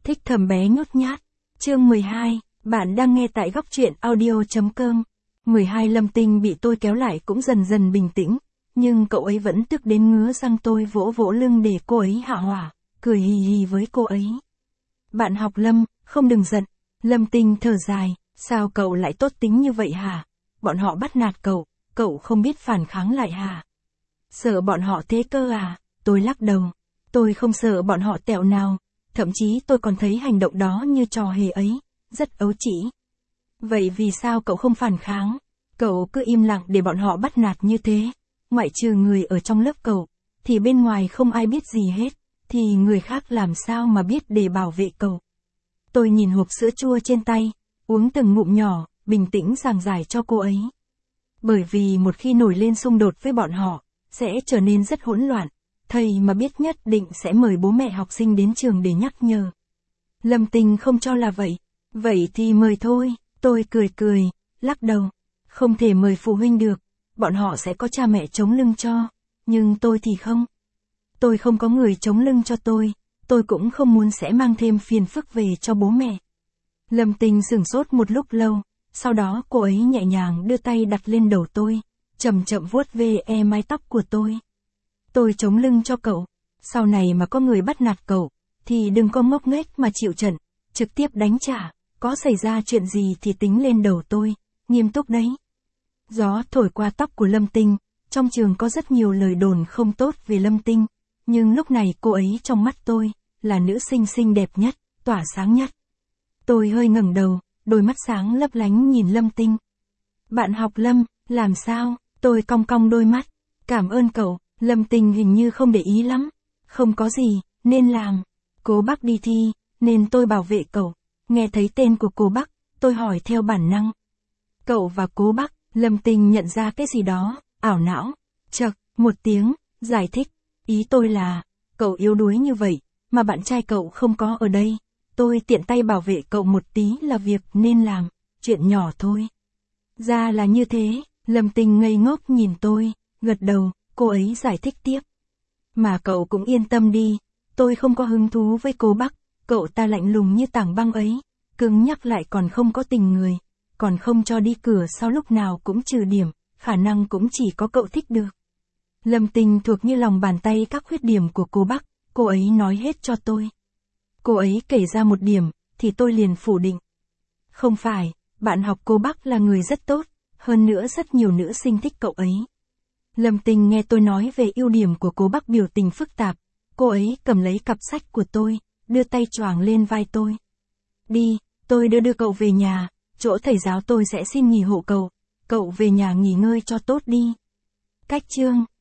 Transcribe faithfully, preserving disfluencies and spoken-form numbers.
Thích thầm bé nhút nhát. Chương mười hai, bạn đang nghe tại góc truyện audio.com. mười hai Lâm Tinh bị tôi kéo lại cũng dần dần bình tĩnh, nhưng cậu ấy vẫn tức đến ngứa răng. Tôi vỗ vỗ lưng để cô ấy hạ hỏa, cười hì hì với cô ấy. Bạn học Lâm, không đừng giận. Lâm Tinh thở dài, sao cậu lại tốt tính như vậy hả? Bọn họ bắt nạt cậu, cậu không biết phản kháng lại hả? Sợ bọn họ thế cơ à? Tôi lắc đầu. Tôi không sợ bọn họ tẹo nào, thậm chí tôi còn thấy hành động đó như trò hề ấy, rất ấu trĩ. Vậy vì sao cậu không phản kháng? Cậu cứ im lặng để bọn họ bắt nạt như thế. Ngoại trừ người ở trong lớp cậu, thì bên ngoài không ai biết gì hết, thì người khác làm sao mà biết để bảo vệ cậu. Tôi nhìn hộp sữa chua trên tay, uống từng ngụm nhỏ, bình tĩnh giảng giải cho cô ấy. Bởi vì một khi nổi lên xung đột với bọn họ, sẽ trở nên rất hỗn loạn. Thầy mà biết nhất định sẽ mời bố mẹ học sinh đến trường để nhắc nhở. Lâm Tinh không cho là vậy. Vậy thì mời thôi. Tôi cười cười, lắc đầu. Không thể mời phụ huynh được, bọn họ sẽ có cha mẹ chống lưng cho. Nhưng tôi thì không. Tôi không có người chống lưng cho tôi. Tôi cũng không muốn sẽ mang thêm phiền phức về cho bố mẹ. Lâm Tinh sửng sốt một lúc lâu. Sau đó cô ấy nhẹ nhàng đưa tay đặt lên đầu tôi, chậm chậm vuốt ve e mái tóc của tôi. Tôi chống lưng cho cậu. Sau này mà có người bắt nạt cậu, thì đừng có ngốc nghếch mà chịu trận, trực tiếp đánh trả. Có xảy ra chuyện gì thì tính lên đầu tôi, nghiêm túc đấy. Gió thổi qua tóc của Lâm Tinh, trong trường có rất nhiều lời đồn không tốt về Lâm Tinh, nhưng lúc này cô ấy trong mắt tôi, là nữ sinh xinh đẹp nhất, tỏa sáng nhất. Tôi hơi ngẩng đầu, đôi mắt sáng lấp lánh nhìn Lâm Tinh. Bạn học Lâm, làm sao? Tôi cong cong đôi mắt. Cảm ơn cậu. Lâm Tinh hình như không để ý lắm. Không có gì, nên làm. Cô Bắc đi thi, nên tôi bảo vệ cậu. Nghe thấy tên của cô Bắc, tôi hỏi theo bản năng. Cậu và cô Bắc. Lâm Tinh nhận ra cái gì đó, ảo não. Chậc, một tiếng, giải thích. Ý tôi là, cậu yếu đuối như vậy, mà bạn trai cậu không có ở đây. Tôi tiện tay bảo vệ cậu một tí là việc nên làm, chuyện nhỏ thôi. Ra là như thế. Lâm Tinh ngây ngốc nhìn tôi, gật đầu. Cô ấy giải thích tiếp. Mà cậu cũng yên tâm đi, tôi không có hứng thú với cô Bắc, cậu ta lạnh lùng như tảng băng ấy, cứng nhắc lại còn không có tình người, còn không cho đi cửa sau lúc nào cũng trừ điểm, khả năng cũng chỉ có cậu thích được. Lâm Tinh thuộc như lòng bàn tay các khuyết điểm của cô Bắc, cô ấy nói hết cho tôi. Cô ấy kể ra một điểm, thì tôi liền phủ định. Không phải, bạn học cô Bắc là người rất tốt, hơn nữa rất nhiều nữ sinh thích cậu ấy. Lâm Tinh nghe tôi nói về ưu điểm của cô Bắc biểu tình phức tạp, cô ấy cầm lấy cặp sách của tôi, đưa tay choàng lên vai tôi. Đi, tôi đưa đưa cậu về nhà, chỗ thầy giáo tôi sẽ xin nghỉ hộ cậu, cậu về nhà nghỉ ngơi cho tốt đi. Cách chương